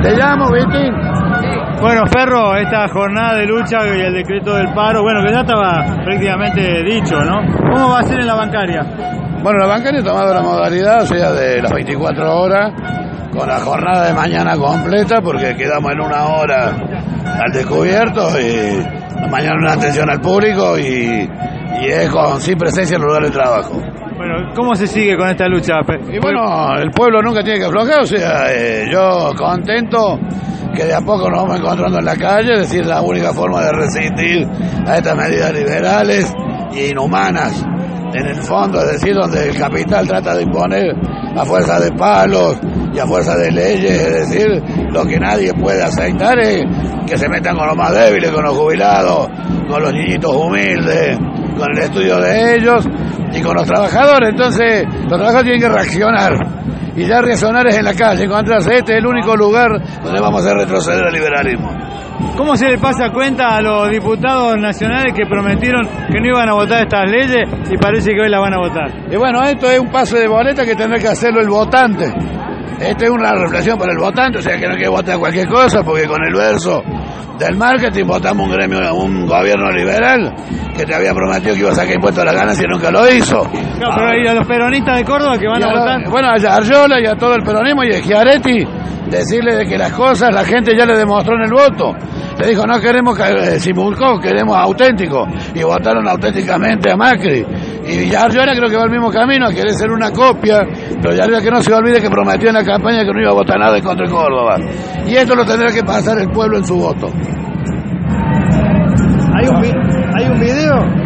Te llamo, Vitín. Bueno, Ferro, esta jornada de lucha y el decreto del paro, bueno, que ya estaba prácticamente dicho, ¿no? ¿Cómo va a ser en la bancaria? Bueno, la bancaria ha tomado la modalidad, o sea, de las 24 horas, con la jornada de mañana completa, porque quedamos en una hora al descubierto y mañana una atención al público y es sin presencia en el lugar de trabajo. Bueno, ¿cómo se sigue con esta lucha? Y bueno, el pueblo nunca tiene que aflojar, o sea, yo contento que de a poco nos vamos encontrando en la calle, es decir, la única forma de resistir a estas medidas liberales e inhumanas, en el fondo, es decir, donde el capital trata de imponer a fuerza de palos y a fuerza de leyes, es decir, lo que nadie puede aceptar es que se metan con los más débiles, con los jubilados, con los niñitos humildes, con el estudio de ellos y con los trabajadores. Entonces, los trabajadores tienen que reaccionar. Y ya reaccionar es en la calle, encontrarse. Este es el único lugar donde vamos a retroceder al liberalismo. ¿Cómo se le pasa cuenta a los diputados nacionales que prometieron que no iban a votar estas leyes y parece que hoy las van a votar? Y bueno, esto es un pase de boleta que tendrá que hacerlo el votante. Esta es una reflexión para el votante, o sea que no hay que votar cualquier cosa, porque con el verso del marketing votamos un gobierno liberal que te había prometido que iba a sacar impuestos a las ganancias y nunca lo hizo. Claro, pero ¿y a los peronistas de Córdoba que van a votar? Bueno, a Arjola y a todo el peronismo y a Schiaretti, decirle de que las cosas la gente ya le demostró en el voto. Le dijo, no queremos simulcó, queremos auténtico. Y votaron auténticamente a Macri. Y Arjola creo que va al mismo camino, a querer ser una copia, pero ya que no se olvide que prometió en la campaña que no iba a votar nada en contra de Córdoba. Y esto lo tendrá que pasar el pueblo en su voto. ¿Hay un video?